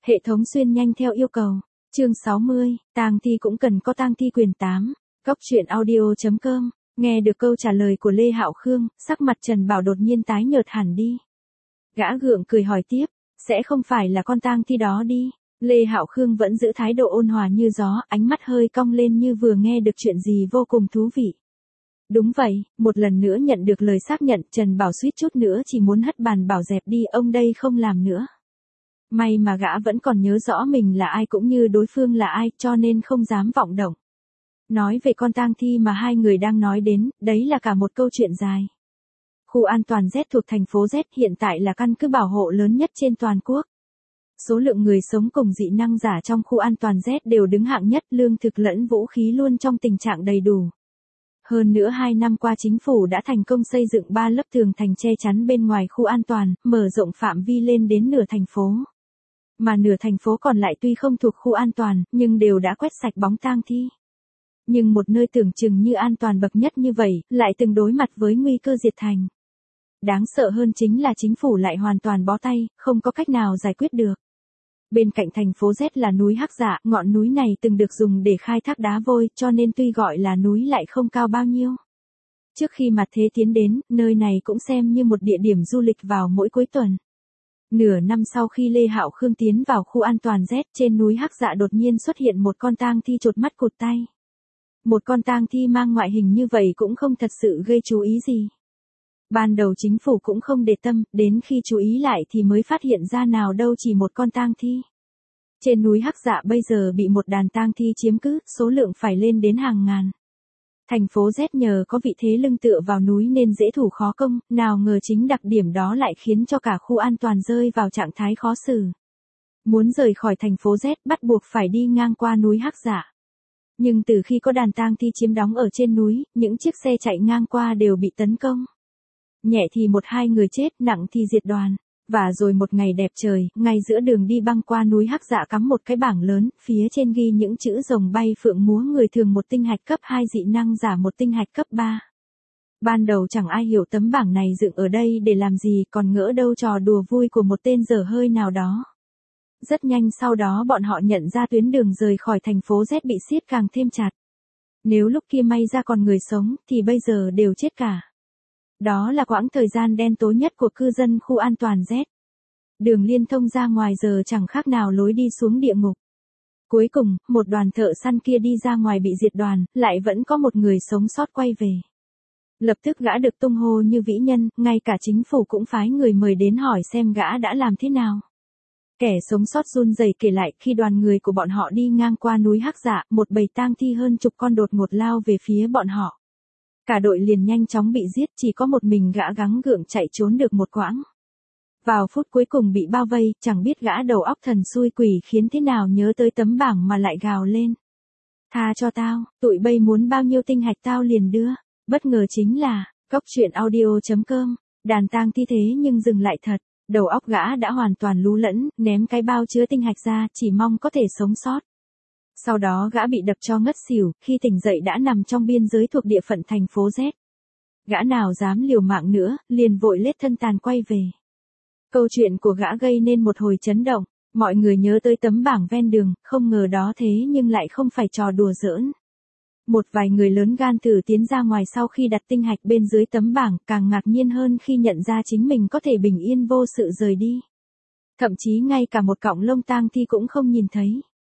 Hệ thống xuyên nhanh theo yêu cầu. Chương 60, tang thi cũng cần có tang thi quyền 8. Góc truyện audio.com. Nghe được câu trả lời của Lê Hạo Khương, sắc mặt Trần Bảo đột nhiên tái nhợt hẳn đi. Gã gượng cười hỏi tiếp, sẽ không phải là con tang thi đó đi. Lê Hạo Khương vẫn giữ thái độ ôn hòa như gió, ánh mắt hơi cong lên như vừa nghe được chuyện gì vô cùng thú vị. Đúng vậy, một lần nữa nhận được lời xác nhận, Trần Bảo suýt chút nữa chỉ muốn hất bàn bảo dẹp đi, ông đây không làm nữa. May mà gã vẫn còn nhớ rõ mình là ai cũng như đối phương là ai, cho nên không dám vọng động. Nói về con tang thi mà hai người đang nói đến, đấy là cả một câu chuyện dài. Khu an toàn Z thuộc thành phố Z hiện tại là căn cứ bảo hộ lớn nhất trên toàn quốc. Số lượng người sống cùng dị năng giả trong khu an toàn Z đều đứng hạng nhất, lương thực lẫn vũ khí luôn trong tình trạng đầy đủ. Hơn nữa 2 năm qua chính phủ đã thành công xây dựng 3 lớp tường thành che chắn bên ngoài khu an toàn, mở rộng phạm vi lên đến nửa thành phố. Mà nửa thành phố còn lại tuy không thuộc khu an toàn, nhưng đều đã quét sạch bóng tang thi. Nhưng một nơi tưởng chừng như an toàn bậc nhất như vậy, lại từng đối mặt với nguy cơ diệt thành. Đáng sợ hơn chính là chính phủ lại hoàn toàn bó tay, không có cách nào giải quyết được. Bên cạnh thành phố Z là núi Hắc Dạ, ngọn núi này từng được dùng để khai thác đá vôi, cho nên tuy gọi là núi lại không cao bao nhiêu. Trước khi mặt thế tiến đến, nơi này cũng xem như một địa điểm du lịch vào mỗi cuối tuần. Nửa năm sau khi Lê Hạo Khương tiến vào khu an toàn Z, trên núi Hắc Dạ đột nhiên xuất hiện một con tang thi chột mắt cụt tay. Một con tang thi mang ngoại hình như vậy cũng không thật sự gây chú ý gì. Ban đầu chính phủ cũng không để tâm, đến khi chú ý lại thì mới phát hiện ra nào đâu chỉ một con tang thi. Trên núi Hắc Dạ bây giờ bị một đàn tang thi chiếm cứ, số lượng phải lên đến hàng ngàn. Thành phố Z nhờ có vị thế lưng tựa vào núi nên dễ thủ khó công, nào ngờ chính đặc điểm đó lại khiến cho cả khu an toàn rơi vào trạng thái khó xử. Muốn rời khỏi thành phố Z bắt buộc phải đi ngang qua núi Hắc Dạ. Nhưng từ khi có đàn tang thi chiếm đóng ở trên núi, những chiếc xe chạy ngang qua đều bị tấn công. Nhẹ thì 1-2 người chết, nặng thì diệt đoàn. Và rồi một ngày đẹp trời, ngay giữa đường đi băng qua núi Hắc Dạ cắm một cái bảng lớn, phía trên ghi những chữ rồng bay phượng múa, người thường một tinh hạch cấp 2, dị năng giả một tinh hạch cấp 3. Ban đầu chẳng ai hiểu tấm bảng này dựng ở đây để làm gì, còn ngỡ đâu trò đùa vui của một tên dở hơi nào đó. Rất nhanh sau đó bọn họ nhận ra tuyến đường rời khỏi thành phố Z bị siết càng thêm chặt. Nếu lúc kia may ra còn người sống, thì bây giờ đều chết cả. Đó là quãng thời gian đen tối nhất của cư dân khu an toàn Z. Đường liên thông ra ngoài giờ chẳng khác nào lối đi xuống địa ngục. Cuối cùng, một đoàn thợ săn kia đi ra ngoài bị diệt đoàn, lại vẫn có một người sống sót quay về. Lập tức gã được tung hô như vĩ nhân, ngay cả chính phủ cũng phái người mời đến hỏi xem gã đã làm thế nào. Kẻ sống sót run rẩy kể lại, khi đoàn người của bọn họ đi ngang qua núi Hắc Dạ, một bầy tang thi hơn chục con đột ngột lao về phía bọn họ. Cả đội liền nhanh chóng bị giết, chỉ có một mình gã gắng gượng chạy trốn được một quãng. Vào phút cuối cùng bị bao vây, chẳng biết gã đầu óc thần xui quỷ khiến thế nào nhớ tới tấm bảng mà lại gào lên. Tha cho tao, tụi bay muốn bao nhiêu tinh hạch tao liền đưa. Bất ngờ chính là, góc truyện audio.com, đàn tang thi thế nhưng dừng lại thật. Đầu óc gã đã hoàn toàn lú lẫn, ném cái bao chứa tinh hạch ra, chỉ mong có thể sống sót. Sau đó gã bị đập cho ngất xỉu, khi tỉnh dậy đã nằm trong biên giới thuộc địa phận thành phố Z. Gã nào dám liều mạng nữa, liền vội lết thân tàn quay về. Câu chuyện của gã gây nên một hồi chấn động, mọi người nhớ tới tấm bảng ven đường, không ngờ đó thế nhưng lại không phải trò đùa giỡn. Một vài người lớn gan thử tiến ra ngoài sau khi đặt tinh hạch bên dưới tấm bảng, càng ngạc nhiên hơn khi nhận ra chính mình có thể bình yên vô sự rời đi. Thậm chí ngay cả một cọng lông tang thi cũng không nhìn thấy.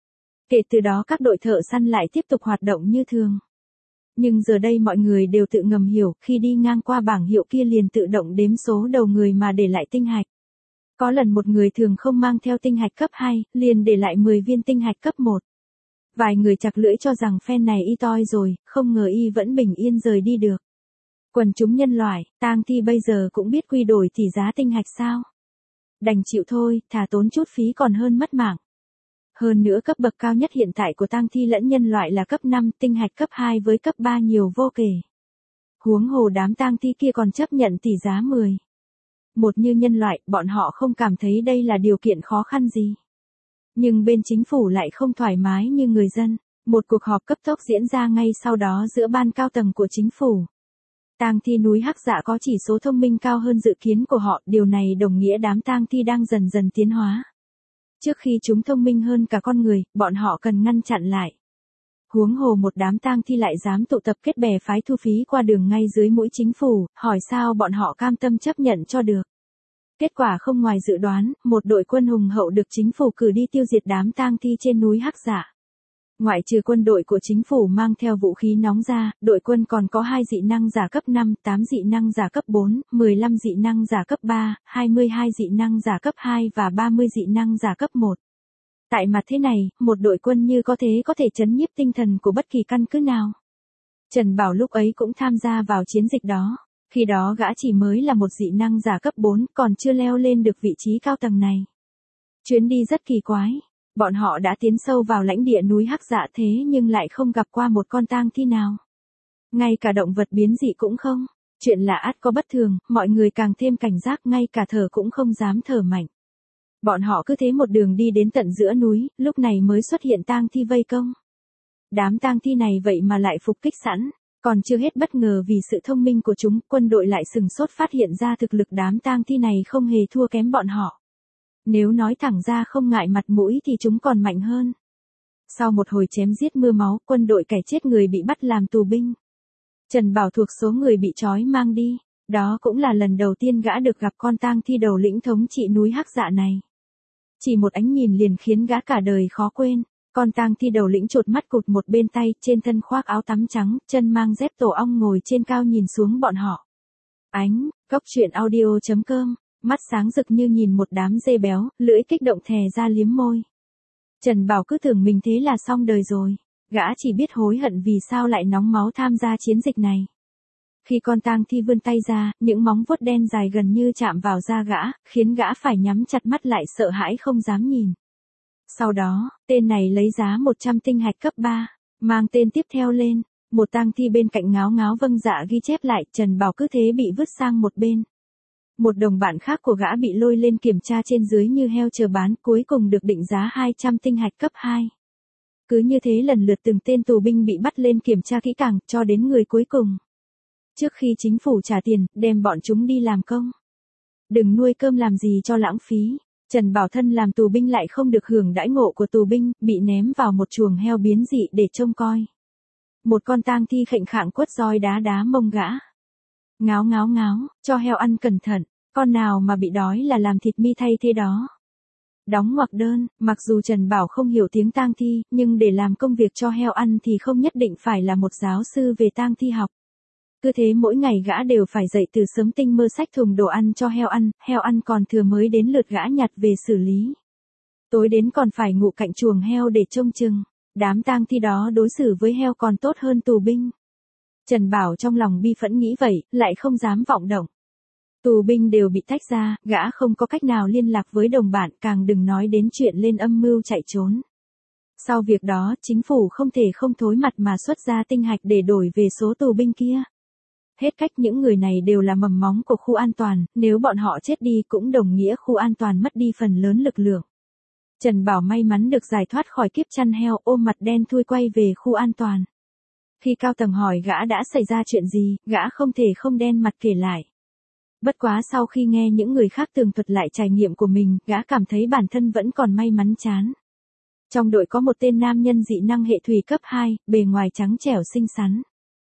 Kể từ đó các đội thợ săn lại tiếp tục hoạt động như thường. Nhưng giờ đây mọi người đều tự ngầm hiểu, khi đi ngang qua bảng hiệu kia liền tự động đếm số đầu người mà để lại tinh hạch. Có lần một người thường không mang theo tinh hạch cấp 2, liền để lại 10 viên tinh hạch cấp 1. Vài người chặt lưỡi cho rằng phen này y toi rồi, không ngờ y vẫn bình yên rời đi được. Quần chúng nhân loại, tang thi bây giờ cũng biết quy đổi tỷ giá tinh hạch sao? Đành chịu thôi, thà tốn chút phí còn hơn mất mạng. Hơn nữa cấp bậc cao nhất hiện tại của tang thi lẫn nhân loại là cấp 5, tinh hạch cấp 2 với cấp 3 nhiều vô kể. Huống hồ đám tang thi kia còn chấp nhận tỷ giá 10. Một như nhân loại, bọn họ không cảm thấy đây là điều kiện khó khăn gì. Nhưng bên chính phủ lại không thoải mái như người dân. Một cuộc họp cấp tốc diễn ra ngay sau đó giữa ban cao tầng của chính phủ. Tang thi núi Hắc Dạ có chỉ số thông minh cao hơn dự kiến của họ, điều này đồng nghĩa đám tang thi đang dần dần tiến hóa. Trước khi chúng thông minh hơn cả con người, bọn họ cần ngăn chặn lại. Huống hồ một đám tang thi lại dám tụ tập kết bè phái thu phí qua đường ngay dưới mũi chính phủ, hỏi sao bọn họ cam tâm chấp nhận cho được. Kết quả không ngoài dự đoán, một đội quân hùng hậu được chính phủ cử đi tiêu diệt đám tang thi trên núi Hắc Dạ. Ngoại trừ quân đội của chính phủ mang theo vũ khí nóng ra, đội quân còn có 2 dị năng giả cấp 5, 8 dị năng giả cấp 4, 15 dị năng giả cấp 3, 22 dị năng giả cấp 2 và 30 dị năng giả cấp 1. Tại mặt thế này, một đội quân như có thể chấn nhiếp tinh thần của bất kỳ căn cứ nào. Trần Bảo lúc ấy cũng tham gia vào chiến dịch đó. Khi đó gã chỉ mới là một dị năng giả cấp 4, còn chưa leo lên được vị trí cao tầng này. Chuyến đi rất kỳ quái. Bọn họ đã tiến sâu vào lãnh địa núi Hắc Dạ thế nhưng lại không gặp qua một con tang thi nào. Ngay cả động vật biến dị cũng không. Chuyện lạ ắt có bất thường, mọi người càng thêm cảnh giác, ngay cả thở cũng không dám thở mạnh. Bọn họ cứ thế một đường đi đến tận giữa núi, lúc này mới xuất hiện tang thi vây công. Đám tang thi này vậy mà lại phục kích sẵn, còn chưa hết bất ngờ vì sự thông minh của chúng, quân đội lại sừng sốt phát hiện ra thực lực đám tang thi này không hề thua kém bọn họ. Nếu nói thẳng ra không ngại mặt mũi thì chúng còn mạnh hơn. Sau một hồi chém giết mưa máu, quân đội cày chết người bị bắt làm tù binh. Trần Bảo thuộc số người bị trói mang đi, đó cũng là lần đầu tiên gã được gặp con tang thi đầu lĩnh thống trị núi Hắc Dạ này. Chỉ một ánh nhìn liền khiến gã cả đời khó quên. Con tang thi đầu lĩnh chột mắt cụt một bên tay, trên thân khoác áo tắm trắng, chân mang dép tổ ong ngồi trên cao nhìn xuống bọn họ. Cóc truyện audio.com, mắt sáng rực như nhìn một đám dê béo, lưỡi kích động thè ra liếm môi. Trần Bảo cứ tưởng mình thế là xong đời rồi. Gã chỉ biết hối hận vì sao lại nóng máu tham gia chiến dịch này. Khi con tang thi vươn tay ra, những móng vuốt đen dài gần như chạm vào da gã, khiến gã phải nhắm chặt mắt lại sợ hãi không dám nhìn. Sau đó, tên này lấy giá 100 tinh hạch cấp 3, mang tên tiếp theo lên, một tang thi bên cạnh ngáo ngáo vâng dạ ghi chép lại, Trần Bảo cứ thế bị vứt sang một bên. Một đồng bạn khác của gã bị lôi lên kiểm tra trên dưới như heo chờ bán, cuối cùng được định giá 200 tinh hạch cấp 2. Cứ như thế lần lượt từng tên tù binh bị bắt lên kiểm tra kỹ càng, cho đến người cuối cùng. Trước khi chính phủ trả tiền, đem bọn chúng đi làm công. Đừng nuôi cơm làm gì cho lãng phí. Trần Bảo thân làm tù binh lại không được hưởng đãi ngộ của tù binh, bị ném vào một chuồng heo biến dị để trông coi. Một con tang thi khệnh khạng quất roi đá mông gã. Ngáo ngáo ngáo, cho heo ăn cẩn thận, con nào mà bị đói là làm thịt mi thay thế đó. Đóng ngoặc đơn, mặc dù Trần Bảo không hiểu tiếng tang thi, nhưng để làm công việc cho heo ăn thì không nhất định phải là một giáo sư về tang thi học. Cứ thế mỗi ngày gã đều phải dậy từ sớm tinh mơ xách thùng đồ ăn cho heo ăn còn thừa mới đến lượt gã nhặt về xử lý. Tối đến còn phải ngủ cạnh chuồng heo để trông chừng, đám tang thi đó đối xử với heo còn tốt hơn tù binh. Trần Bảo trong lòng bi phẫn nghĩ vậy, lại không dám vọng động. Tù binh đều bị tách ra, gã không có cách nào liên lạc với đồng bạn, càng đừng nói đến chuyện lên âm mưu chạy trốn. Sau việc đó, chính phủ không thể không thối mặt mà xuất ra tinh hạch để đổi về số tù binh kia. Hết cách, những người này đều là mầm móng của khu an toàn, nếu bọn họ chết đi cũng đồng nghĩa khu an toàn mất đi phần lớn lực lượng. Trần Bảo may mắn được giải thoát khỏi kiếp chăn heo, ôm mặt đen thui quay về khu an toàn. Khi cao tầng hỏi gã đã xảy ra chuyện gì, gã không thể không đen mặt kể lại. Bất quá sau khi nghe những người khác tường thuật lại trải nghiệm của mình, gã cảm thấy bản thân vẫn còn may mắn chán. Trong đội có một tên nam nhân dị năng hệ thủy cấp 2, bề ngoài trắng trẻo xinh xắn.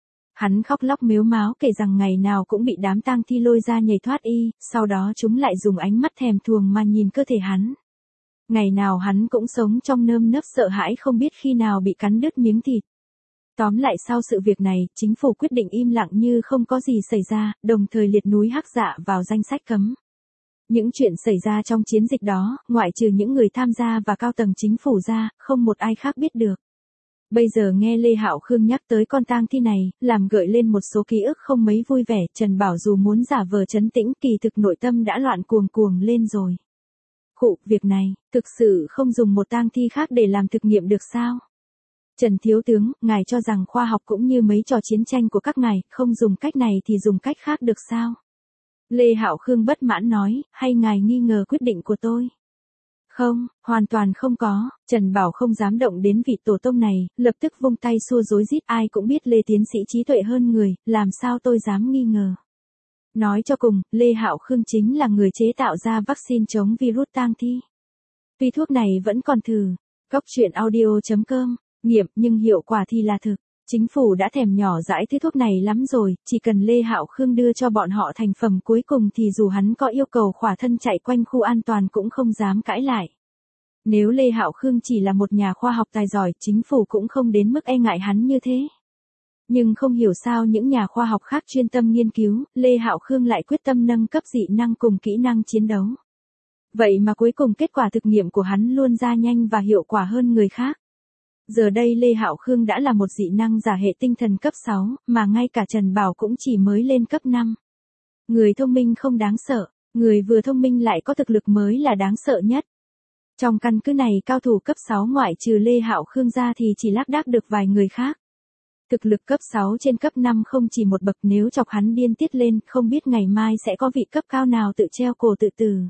Hắn khóc lóc mếu máo kể rằng ngày nào cũng bị đám tang thi lôi ra nhảy thoát y, sau đó chúng lại dùng ánh mắt thèm thuồng mà nhìn cơ thể hắn. Ngày nào hắn cũng sống trong nơm nớp sợ hãi không biết khi nào bị cắn đứt miếng thịt. Tóm lại sau sự việc này, chính phủ quyết định im lặng như không có gì xảy ra, đồng thời liệt núi Hắc Dạ vào danh sách cấm. Những chuyện xảy ra trong chiến dịch đó, ngoại trừ những người tham gia và cao tầng chính phủ ra, không một ai khác biết được. Bây giờ nghe Lê Hạo Khương nhắc tới con tang thi này, làm gợi lên một số ký ức không mấy vui vẻ, Trần Bảo dù muốn giả vờ trấn tĩnh, kỳ thực nội tâm đã loạn cuồng cuồng lên rồi. Việc này, thực sự không dùng một tang thi khác để làm thực nghiệm được sao? Trần Thiếu Tướng, ngài cho rằng khoa học cũng như mấy trò chiến tranh của các ngài, không dùng cách này thì dùng cách khác được sao? Lê Hạo Khương bất mãn nói, hay ngài nghi ngờ quyết định của tôi? Không, hoàn toàn không có. Trần Bảo không dám động đến vị tổ tông này, lập tức vung tay xua rối rít, ai cũng biết Lê tiến sĩ trí tuệ hơn người, làm sao tôi dám nghi ngờ. Nói cho cùng, Lê Hạo Khương chính là người chế tạo ra vaccine chống virus tang thi. Tuy thuốc này vẫn còn thử. Cóc truyện audio.com, nghiệm nhưng hiệu quả thì là thực. Chính phủ đã thèm nhỏ dãi thứ thuốc này lắm rồi, chỉ cần Lê Hạo Khương đưa cho bọn họ thành phẩm cuối cùng thì dù hắn có yêu cầu khỏa thân chạy quanh khu an toàn cũng không dám cãi lại. Nếu Lê Hạo Khương chỉ là một nhà khoa học tài giỏi, chính phủ cũng không đến mức e ngại hắn như thế. Nhưng không hiểu sao những nhà khoa học khác chuyên tâm nghiên cứu, Lê Hạo Khương lại quyết tâm nâng cấp dị năng cùng kỹ năng chiến đấu. Vậy mà cuối cùng kết quả thực nghiệm của hắn luôn ra nhanh và hiệu quả hơn người khác. Giờ đây Lê Hạo Khương đã là một dị năng giả hệ tinh thần cấp 6, mà ngay cả Trần Bảo cũng chỉ mới lên cấp 5. Người thông minh không đáng sợ, người vừa thông minh lại có thực lực mới là đáng sợ nhất. Trong căn cứ này cao thủ cấp 6 ngoại trừ Lê Hạo Khương ra thì chỉ lác đác được vài người khác. Thực lực cấp 6 trên cấp 5 không chỉ một bậc, nếu chọc hắn điên tiết lên, không biết ngày mai sẽ có vị cấp cao nào tự treo cổ tự tử.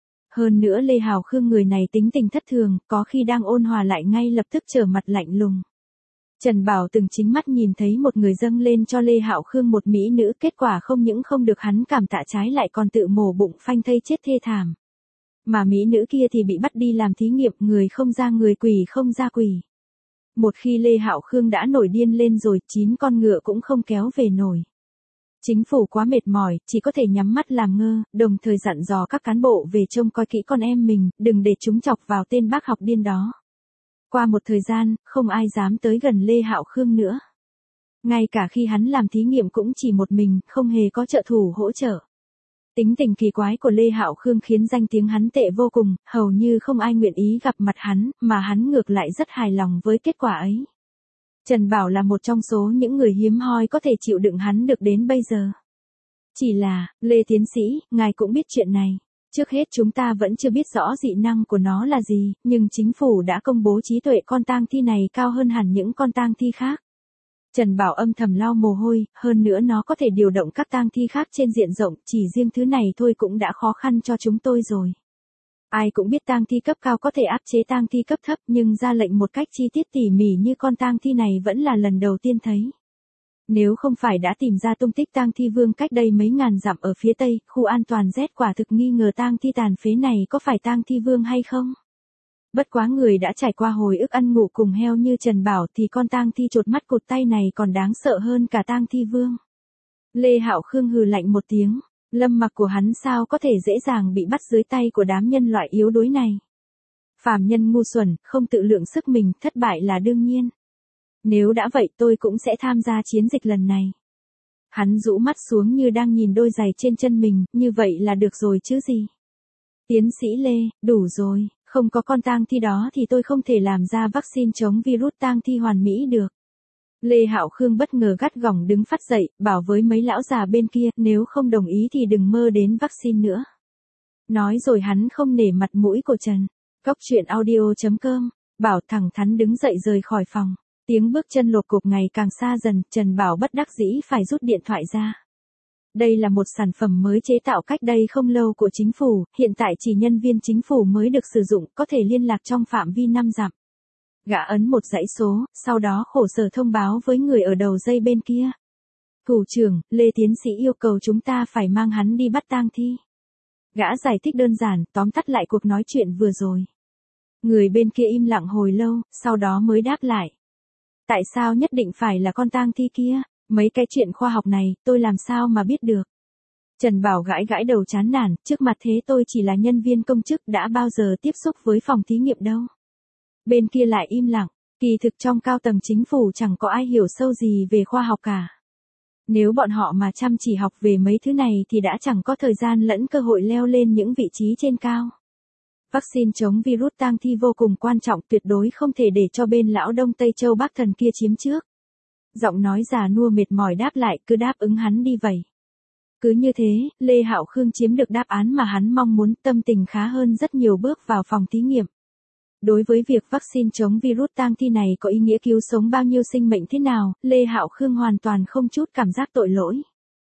Hơn nữa Lê Hạo Khương người này tính tình thất thường, có khi đang ôn hòa lại ngay lập tức trở mặt lạnh lùng. Trần Bảo từng chính mắt nhìn thấy một người dâng lên cho Lê Hạo Khương một mỹ nữ, kết quả không những không được hắn cảm tạ trái lại còn tự mổ bụng phanh thây chết thê thảm. Mà mỹ nữ kia thì bị bắt đi làm thí nghiệm, người không ra người, quỷ không ra quỷ. Một khi Lê Hạo Khương đã nổi điên lên rồi, 9 con ngựa cũng không kéo về nổi. Chính phủ quá mệt mỏi, chỉ có thể nhắm mắt làm ngơ, đồng thời dặn dò các cán bộ về trông coi kỹ con em mình, đừng để chúng chọc vào tên bác học điên đó. Qua một thời gian, không ai dám tới gần Lê Hạo Khương nữa. Ngay cả khi hắn làm thí nghiệm cũng chỉ một mình, không hề có trợ thủ hỗ trợ. Tính tình kỳ quái của Lê Hạo Khương khiến danh tiếng hắn tệ vô cùng, hầu như không ai nguyện ý gặp mặt hắn, mà hắn ngược lại rất hài lòng với kết quả ấy. Trần Bảo là một trong số những người hiếm hoi có thể chịu đựng hắn được đến bây giờ. Chỉ là, Lê tiến sĩ, ngài cũng biết chuyện này. Trước hết chúng ta vẫn chưa biết rõ dị năng của nó là gì, nhưng chính phủ đã công bố trí tuệ con tang thi này cao hơn hẳn những con tang thi khác. Trần Bảo âm thầm lau mồ hôi, hơn nữa nó có thể điều động các tang thi khác trên diện rộng, chỉ riêng thứ này thôi cũng đã khó khăn cho chúng tôi rồi. Ai cũng biết tang thi cấp cao có thể áp chế tang thi cấp thấp, nhưng ra lệnh một cách chi tiết tỉ mỉ như con tang thi này vẫn là lần đầu tiên thấy. Nếu không phải đã tìm ra tung tích tang thi vương cách đây mấy ngàn dặm ở phía tây, khu an toàn Z quả thực nghi ngờ tang thi tàn phế này có phải tang thi vương hay không. Bất quá người đã trải qua hồi ức ăn ngủ cùng heo như Trần Bảo thì con tang thi chột mắt cụt tay này còn đáng sợ hơn cả tang thi vương. Lê Hạo Khương hừ lạnh một tiếng, lâm mặc của hắn sao có thể dễ dàng bị bắt dưới tay của đám nhân loại yếu đuối này. Phàm nhân ngu xuẩn, không tự lượng sức mình, thất bại là đương nhiên. Nếu đã vậy tôi cũng sẽ tham gia chiến dịch lần này. Hắn rũ mắt xuống như đang nhìn đôi giày trên chân mình, như vậy là được rồi chứ gì. Tiến sĩ Lê, đủ rồi, không có con tang thi đó thì tôi không thể làm ra vaccine chống virus tang thi hoàn mỹ được. Lê Hạo Khương bất ngờ gắt gỏng đứng phát dậy, bảo với mấy lão già bên kia, nếu không đồng ý thì đừng mơ đến vaccine nữa. Nói rồi hắn không nể mặt mũi của Trần. Cóc truyện audio.com, Bảo thẳng thắn đứng dậy rời khỏi phòng. Tiếng bước chân lộp cộp ngày càng xa dần, Trần Bảo bất đắc dĩ phải rút điện thoại ra. Đây là một sản phẩm mới chế tạo cách đây không lâu của chính phủ, hiện tại chỉ nhân viên chính phủ mới được sử dụng, có thể liên lạc trong phạm vi 5 dặm. Gã ấn một dãy số, sau đó khổ sở thông báo với người ở đầu dây bên kia. Thủ trưởng, Lê tiến sĩ yêu cầu chúng ta phải mang hắn đi bắt tang thi. Gã giải thích đơn giản, tóm tắt lại cuộc nói chuyện vừa rồi. Người bên kia im lặng hồi lâu, sau đó mới đáp lại. Tại sao nhất định phải là con tang thi kia? Mấy cái chuyện khoa học này, tôi làm sao mà biết được? Trần Bảo gãi gãi đầu chán nản, trước mặt thế tôi chỉ là nhân viên công chức, đã bao giờ tiếp xúc với phòng thí nghiệm đâu. Bên kia lại im lặng, kỳ thực trong cao tầng chính phủ chẳng có ai hiểu sâu gì về khoa học cả. Nếu bọn họ mà chăm chỉ học về mấy thứ này thì đã chẳng có thời gian lẫn cơ hội leo lên những vị trí trên cao. Vaccine chống virus tang thi vô cùng quan trọng, tuyệt đối không thể để cho bên lão Đông Tây Châu Bác Thần kia chiếm trước. Giọng nói già nua mệt mỏi đáp lại, cứ đáp ứng hắn đi vậy. Cứ như thế, Lê Hạo Khương chiếm được đáp án mà hắn mong muốn, tâm tình khá hơn rất nhiều bước vào phòng thí nghiệm. Đối với việc vaccine chống virus tang thi này có ý nghĩa cứu sống bao nhiêu sinh mệnh thế nào, Lê Hạo Khương hoàn toàn không chút cảm giác tội lỗi.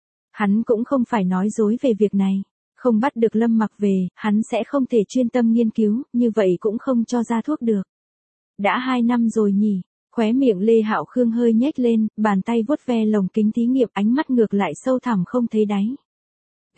Hắn cũng không phải nói dối về việc này. Không bắt được Lâm Mặc về, hắn sẽ không thể chuyên tâm nghiên cứu, như vậy cũng không cho ra thuốc được. Đã 2 năm rồi nhỉ, khóe miệng Lê Hạo Khương hơi nhếch lên, bàn tay vuốt ve lồng kính thí nghiệm, ánh mắt ngược lại sâu thẳm không thấy đáy.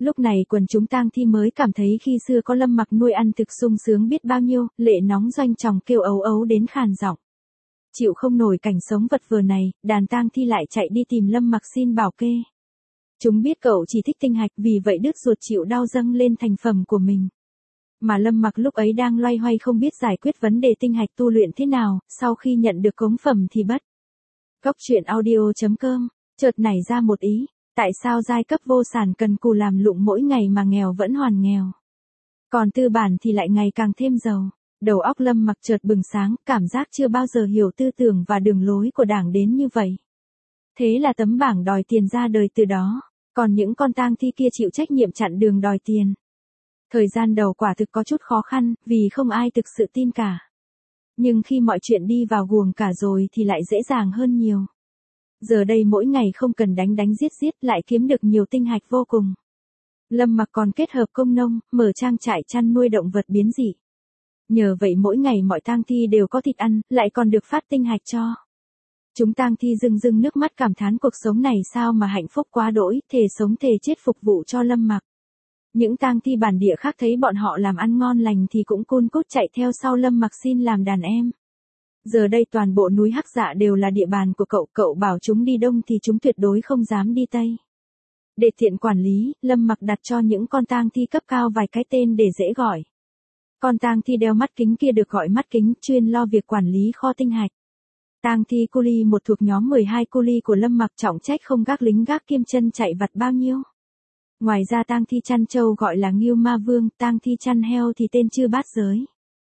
Lúc này quần chúng tang thi mới cảm thấy khi xưa có Lâm Mặc nuôi ăn thực sung sướng biết bao nhiêu, lệ nóng doanh tròng kêu ấu ấu đến khàn giọng. Chịu không nổi cảnh sống vật vờ này, đàn tang thi lại chạy đi tìm Lâm Mặc xin bảo kê. Chúng biết cậu chỉ thích tinh hạch, vì vậy đứt ruột chịu đau dâng lên thành phẩm của mình. Mà Lâm Mặc lúc ấy đang loay hoay không biết giải quyết vấn đề tinh hạch tu luyện thế nào, sau khi nhận được cống phẩm thì bất. Cốc truyện audio.com, chợt nảy ra một ý, tại sao giai cấp vô sản cần cù làm lụng mỗi ngày mà nghèo vẫn hoàn nghèo. Còn tư bản thì lại ngày càng thêm giàu. Đầu óc Lâm Mặc chợt bừng sáng, cảm giác chưa bao giờ hiểu tư tưởng và đường lối của đảng đến như vậy. Thế là tấm bảng đòi tiền ra đời từ đó, còn những con tang thi kia chịu trách nhiệm chặn đường đòi tiền. Thời gian đầu quả thực có chút khó khăn, vì không ai thực sự tin cả. Nhưng khi mọi chuyện đi vào guồng cả rồi thì lại dễ dàng hơn nhiều. Giờ đây mỗi ngày không cần đánh đánh giết giết lại kiếm được nhiều tinh hạch vô cùng. Lâm Mặc còn kết hợp công nông, mở trang trại chăn nuôi động vật biến dị. Nhờ vậy mỗi ngày mọi tang thi đều có thịt ăn, lại còn được phát tinh hạch cho. Chúng tang thi rưng rưng nước mắt cảm thán cuộc sống này sao mà hạnh phúc quá đỗi, thề sống thề chết phục vụ cho Lâm Mặc. Những tang thi bản địa khác thấy bọn họ làm ăn ngon lành thì cũng cun cút chạy theo sau Lâm Mặc xin làm đàn em. Giờ đây toàn bộ núi Hắc Dạ đều là địa bàn của cậu bảo chúng đi đông thì chúng tuyệt đối không dám đi tây. Để tiện quản lý, Lâm Mặc đặt cho những con tang thi cấp cao vài cái tên để dễ gọi. Con tang thi đeo mắt kính kia được gọi mắt kính, chuyên lo việc quản lý kho tinh hạch. Tang thi cu li một thuộc nhóm 12 cu li của Lâm Mặc trọng trách không gác lính gác kim chân chạy vặt bao nhiêu. Ngoài ra tang thi chăn trâu gọi là Ngưu Ma Vương, tang thi chăn heo thì tên Chư Bát Giới.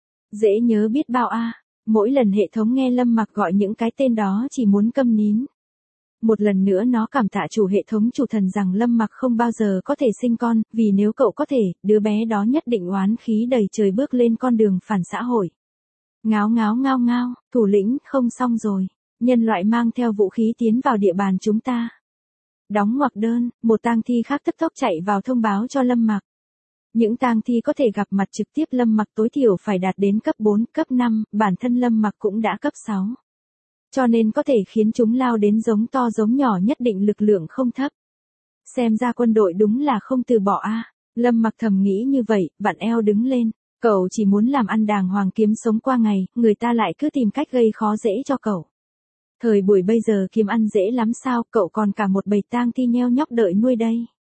Dễ nhớ biết bao a. Mỗi lần hệ thống nghe Lâm Mặc gọi những cái tên đó chỉ muốn câm nín. Một lần nữa nó cảm tạ chủ hệ thống chủ thần rằng Lâm Mặc không bao giờ có thể sinh con, vì nếu cậu có thể, đứa bé đó nhất định oán khí đầy trời bước lên con đường phản xã hội. Ngáo ngáo ngao ngao, thủ lĩnh, không xong rồi. Nhân loại mang theo vũ khí tiến vào địa bàn chúng ta. Đóng ngoặc đơn, một tang thi khác tức tốc chạy vào thông báo cho Lâm Mặc. Những tang thi có thể gặp mặt trực tiếp Lâm Mặc tối thiểu phải đạt đến cấp 4, cấp 5, bản thân Lâm Mặc cũng đã cấp 6. Cho nên có thể khiến chúng lao đến giống to giống nhỏ nhất định lực lượng không thấp. Xem ra quân đội đúng là không từ bỏ a. Lâm Mặc thầm nghĩ như vậy, vặn eo đứng lên. Cậu chỉ muốn làm ăn đàng hoàng kiếm sống qua ngày, người ta lại cứ tìm cách gây khó dễ cho cậu. Thời buổi bây giờ kiếm ăn dễ lắm sao, cậu còn cả một bầy tang thi nheo nhóc đợi nuôi đây.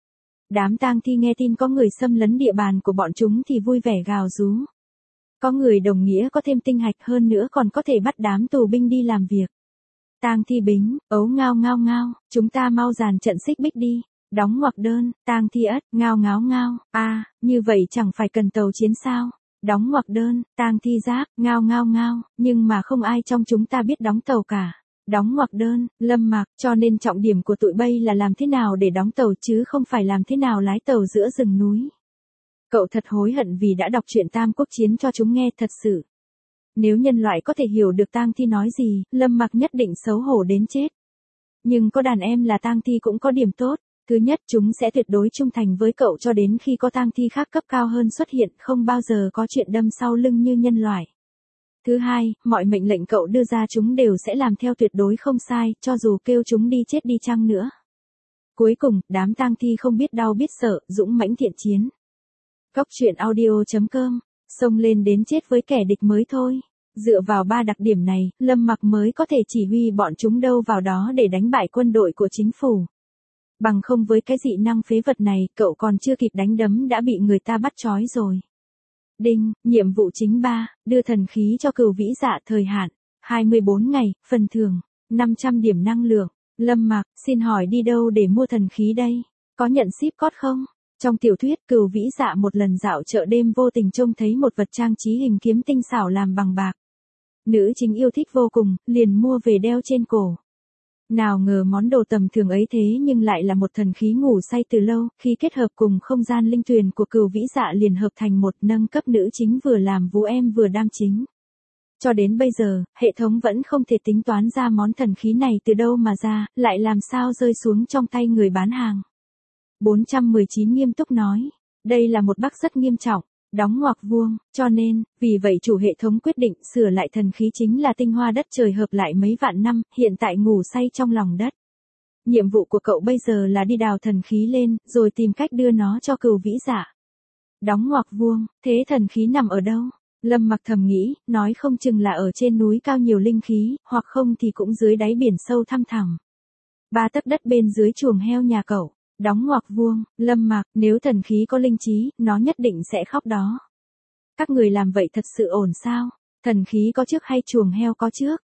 Đám tang thi nghe tin có người xâm lấn địa bàn của bọn chúng thì vui vẻ gào rú. Có người đồng nghĩa có thêm tinh hạch hơn nữa còn có thể bắt đám tù binh đi làm việc. Tang thi bính, ấu ngao ngao ngao, chúng ta mau dàn trận xích bích đi. Đóng ngoặc đơn, tang thi ất, ngao ngáo ngao, như vậy chẳng phải cần tàu chiến sao. Đóng ngoặc đơn, tang thi giáp, ngao ngao ngao, nhưng mà không ai trong chúng ta biết đóng tàu cả. Đóng ngoặc đơn, Lâm Mặc, cho nên trọng điểm của tụi bay là làm thế nào để đóng tàu chứ không phải làm thế nào lái tàu giữa rừng núi. Cậu thật hối hận vì đã đọc truyện Tam Quốc Chiến cho chúng nghe thật sự. Nếu nhân loại có thể hiểu được tang thi nói gì, Lâm Mặc nhất định xấu hổ đến chết. Nhưng có đàn em là tang thi cũng có điểm tốt. Thứ nhất, chúng sẽ tuyệt đối trung thành với cậu cho đến khi có tang thi khác cấp cao hơn xuất hiện, không bao giờ có chuyện đâm sau lưng như nhân loại. Thứ hai, mọi mệnh lệnh cậu đưa ra chúng đều sẽ làm theo tuyệt đối không sai, cho dù kêu chúng đi chết đi chăng nữa. Cuối cùng, đám tang thi không biết đau biết sợ, dũng mãnh thiện chiến. Cốc truyện audio.com, xông lên đến chết với kẻ địch mới thôi. Dựa vào 3 đặc điểm này, Lâm Mặc mới có thể chỉ huy bọn chúng đâu vào đó để đánh bại quân đội của chính phủ. Bằng không với cái dị năng phế vật này, cậu còn chưa kịp đánh đấm đã bị người ta bắt trói rồi. Đinh, nhiệm vụ chính 3, đưa thần khí cho Cửu Vĩ Dạ thời hạn, 24 ngày, phần thưởng, 500 điểm năng lượng. Lâm Mặc, xin hỏi đi đâu để mua thần khí đây? Có nhận ship code không? Trong tiểu thuyết Cửu Vĩ Dạ một lần dạo chợ đêm vô tình trông thấy một vật trang trí hình kiếm tinh xảo làm bằng bạc. Nữ chính yêu thích vô cùng, liền mua về đeo trên cổ. Nào ngờ món đồ tầm thường ấy thế nhưng lại là một thần khí ngủ say từ lâu, khi kết hợp cùng không gian linh tuyền của Cửu Vĩ Dạ liền hợp thành một nâng cấp nữ chính vừa làm vú em vừa đam chính. Cho đến bây giờ, hệ thống vẫn không thể tính toán ra món thần khí này từ đâu mà ra, lại làm sao rơi xuống trong tay người bán hàng. 419 nghiêm túc nói, đây là một bug rất nghiêm trọng. Đóng ngoặc vuông, cho nên, vì vậy chủ hệ thống quyết định sửa lại thần khí chính là tinh hoa đất trời hợp lại mấy vạn năm, hiện tại ngủ say trong lòng đất. nhiệm vụ của cậu bây giờ là đi đào thần khí lên, rồi tìm cách đưa nó cho Cửu Vĩ Dạ. Đóng ngoặc vuông, thế thần khí nằm ở đâu? Lâm Mặc thầm nghĩ, nói không chừng là ở trên núi cao nhiều linh khí, hoặc không thì cũng dưới đáy biển sâu thăm thẳm. 3 tấc đất bên dưới chuồng heo nhà cậu. Đóng ngoặc vuông, Lâm Mặc, nếu thần khí có linh trí, nó nhất định sẽ khóc đó. Các người làm vậy thật sự ổn sao? Thần khí có trước hay chuồng heo có trước?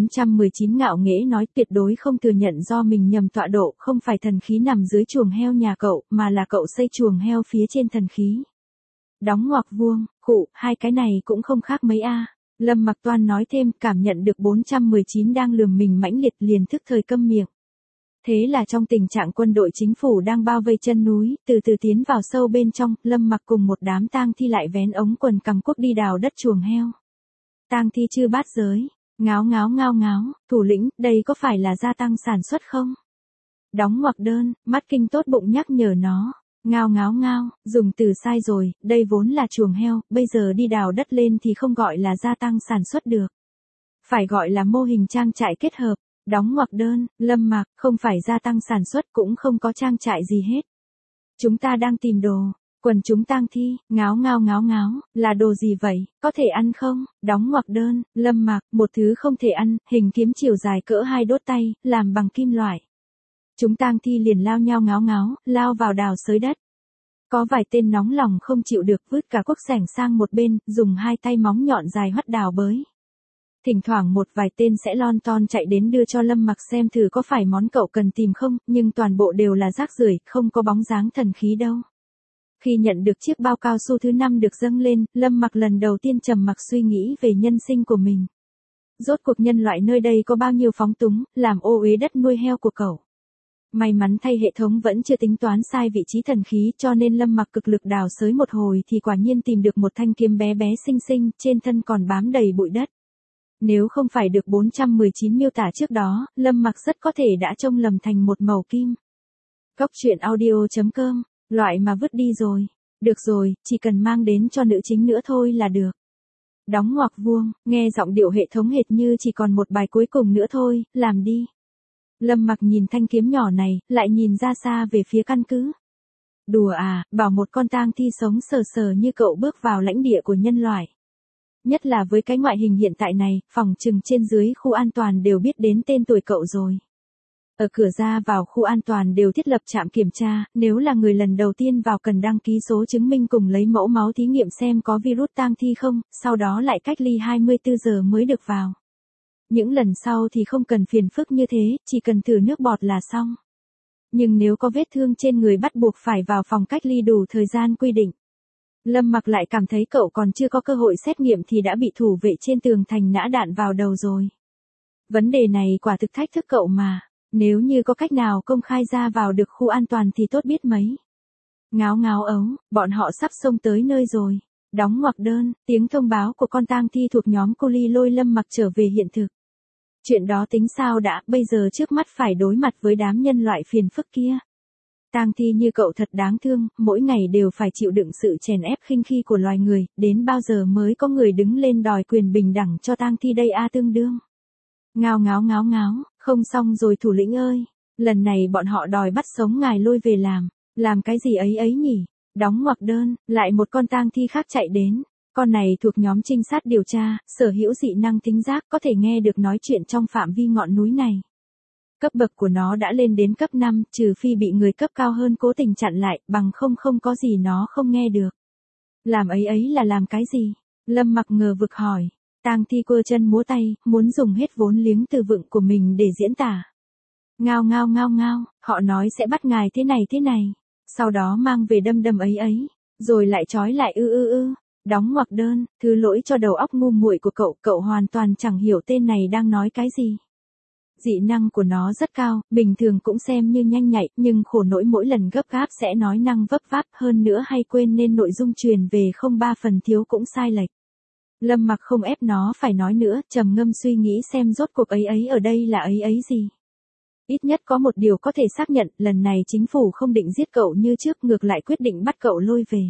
419 ngạo nghễ nói tuyệt đối không thừa nhận do mình nhầm tọa độ, không phải thần khí nằm dưới chuồng heo nhà cậu, mà là cậu xây chuồng heo phía trên thần khí. Đóng ngoặc vuông, khụ, hai cái này cũng không khác mấy a. Lâm Mặc toan nói thêm, cảm nhận được 419 đang lườm mình mãnh liệt liền thức thời câm miệng. Thế là trong tình trạng quân đội chính phủ đang bao vây chân núi, từ từ tiến vào sâu bên trong, Lâm Mặc cùng một đám tang thi lại vén ống quần cằm cuốc đi đào đất chuồng heo. Tang thi chư bát giới, ngáo ngáo ngao ngáo, thủ lĩnh, đây có phải là gia tăng sản xuất không? Đóng ngoặc đơn, mắt kinh tốt bụng nhắc nhở nó. Ngao ngáo ngao, dùng từ sai rồi, đây vốn là chuồng heo, bây giờ đi đào đất lên thì không gọi là gia tăng sản xuất được. Phải gọi là mô hình trang trại kết hợp. Đóng ngoặc đơn, Lâm Mặc, không phải gia tăng sản xuất cũng không có trang trại gì hết. Chúng ta đang tìm đồ, quần chúng tang thi, ngáo ngao ngáo ngáo, là đồ gì vậy, có thể ăn không? Đóng ngoặc đơn, Lâm Mặc, một thứ không thể ăn, hình kiếm chiều dài cỡ 2 đốt tay, làm bằng kim loại. Chúng tang thi liền lao nhau ngáo ngáo, lao vào đào xới đất. Có vài tên nóng lòng không chịu được vứt cả cuốc sẻng sang một bên, dùng 2 tay móng nhọn dài hoắt đào bới. Thỉnh thoảng một vài tên sẽ lon ton chạy đến đưa cho Lâm Mặc xem thử có phải món cậu cần tìm không, nhưng toàn bộ đều là rác rưởi, không có bóng dáng thần khí đâu. Khi nhận được chiếc bao cao su thứ 5 được dâng lên, Lâm Mặc lần đầu tiên trầm mặc suy nghĩ về nhân sinh của mình. Rốt cuộc nhân loại nơi đây có bao nhiêu phóng túng, làm ô uế đất nuôi heo của cậu. May mắn thay hệ thống vẫn chưa tính toán sai vị trí thần khí, cho nên Lâm Mặc cực lực đào xới một hồi thì quả nhiên tìm được một thanh kiếm bé bé xinh xinh, trên thân còn bám đầy bụi đất. Nếu không phải được 419 miêu tả trước đó, Lâm Mặc rất có thể đã trông lầm thành một mẩu kim. Cốc truyện audio.com, loại mà vứt đi rồi. Được rồi, chỉ cần mang đến cho nữ chính nữa thôi là được. Đóng ngoặc vuông, nghe giọng điệu hệ thống hệt như chỉ còn một bài cuối cùng nữa thôi, làm đi. Lâm Mặc nhìn thanh kiếm nhỏ này, lại nhìn ra xa về phía căn cứ. Đùa à, bảo một con tang thi sống sờ sờ như cậu bước vào lãnh địa của nhân loại. Nhất là với cái ngoại hình hiện tại này, phòng trừng trên dưới khu an toàn đều biết đến tên tuổi cậu rồi. Ở cửa ra vào khu an toàn đều thiết lập trạm kiểm tra, nếu là người lần đầu tiên vào cần đăng ký số chứng minh cùng lấy mẫu máu thí nghiệm xem có virus tang thi không, sau đó lại cách ly 24 giờ mới được vào. Những lần sau thì không cần phiền phức như thế, chỉ cần thử nước bọt là xong. Nhưng nếu có vết thương trên người bắt buộc phải vào phòng cách ly đủ thời gian quy định. Lâm Mặc lại cảm thấy cậu còn chưa có cơ hội xét nghiệm thì đã bị thủ vệ trên tường thành nã đạn vào đầu rồi. Vấn đề này quả thực thách thức cậu mà, nếu như có cách nào công khai ra vào được khu an toàn thì tốt biết mấy. Ngáo ngáo ấu, bọn họ sắp xông tới nơi rồi. Đóng ngoặc đơn, tiếng thông báo của con tang thi thuộc nhóm cô Ly lôi Lâm Mặc trở về hiện thực. Chuyện đó tính sao đã, bây giờ trước mắt phải đối mặt với đám nhân loại phiền phức kia. Tang thi như cậu thật đáng thương, mỗi ngày đều phải chịu đựng sự chèn ép khinh khi của loài người, đến bao giờ mới có người đứng lên đòi quyền bình đẳng cho tang thi đây a tương đương. Ngao ngáo ngáo ngáo, không xong rồi thủ lĩnh ơi, lần này bọn họ đòi bắt sống ngài lôi về làm cái gì ấy ấy nhỉ? Đóng ngoặc đơn, lại một con tang thi khác chạy đến. Con này thuộc nhóm trinh sát điều tra, sở hữu dị năng thính giác, có thể nghe được nói chuyện trong phạm vi ngọn núi này. Cấp bậc của nó đã lên đến cấp 5, trừ phi bị người cấp cao hơn cố tình chặn lại, bằng không có gì nó không nghe được. Làm ấy là làm cái gì? Lâm Mặc ngờ vực hỏi. Tang thi quơ chân múa tay, muốn dùng hết vốn liếng từ vựng của mình để diễn tả. Ngao ngao ngao ngao, họ nói sẽ bắt ngài thế này. Sau đó mang về đâm ấy, rồi lại trói lại ư. Đóng ngoặc đơn, thứ lỗi cho đầu óc ngu muội của cậu hoàn toàn chẳng hiểu tên này đang nói cái gì. Dị năng của nó rất cao, bình thường cũng xem như nhanh nhạy, nhưng khổ nỗi mỗi lần gấp gáp sẽ nói năng vấp váp, hơn nữa hay quên nên nội dung truyền về không 3 phần thiếu cũng sai lệch. Lâm Mặc không ép nó phải nói nữa, trầm ngâm suy nghĩ xem rốt cuộc ấy ở đây là ấy gì. Ít nhất có một điều có thể xác nhận, lần này chính phủ không định giết cậu như trước, ngược lại quyết định bắt cậu lôi về.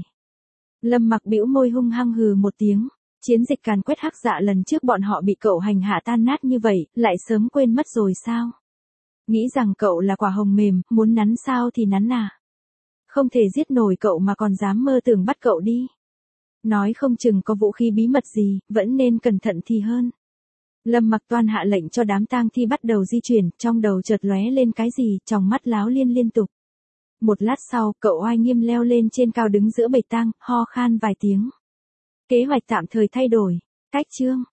Lâm Mặc bĩu môi hung hăng hừ một tiếng. Chiến dịch càn quét hắc dạ lần trước bọn họ bị cậu hành hạ tan nát như vậy, lại sớm quên mất rồi sao? Nghĩ rằng cậu là quả hồng mềm, muốn nắn sao thì nắn à. Không thể giết nổi cậu mà còn dám mơ tưởng bắt cậu đi. Nói không chừng có vũ khí bí mật gì, vẫn nên cẩn thận thì hơn. Lâm Mặc Toan hạ lệnh cho đám tang thi bắt đầu di chuyển, trong đầu chợt lóe lên cái gì, tròng mắt láo liên tục. Một lát sau, cậu oai nghiêm leo lên trên cao đứng giữa bầy tang, ho khan vài tiếng. Kế hoạch tạm thời thay đổi. Cách chương.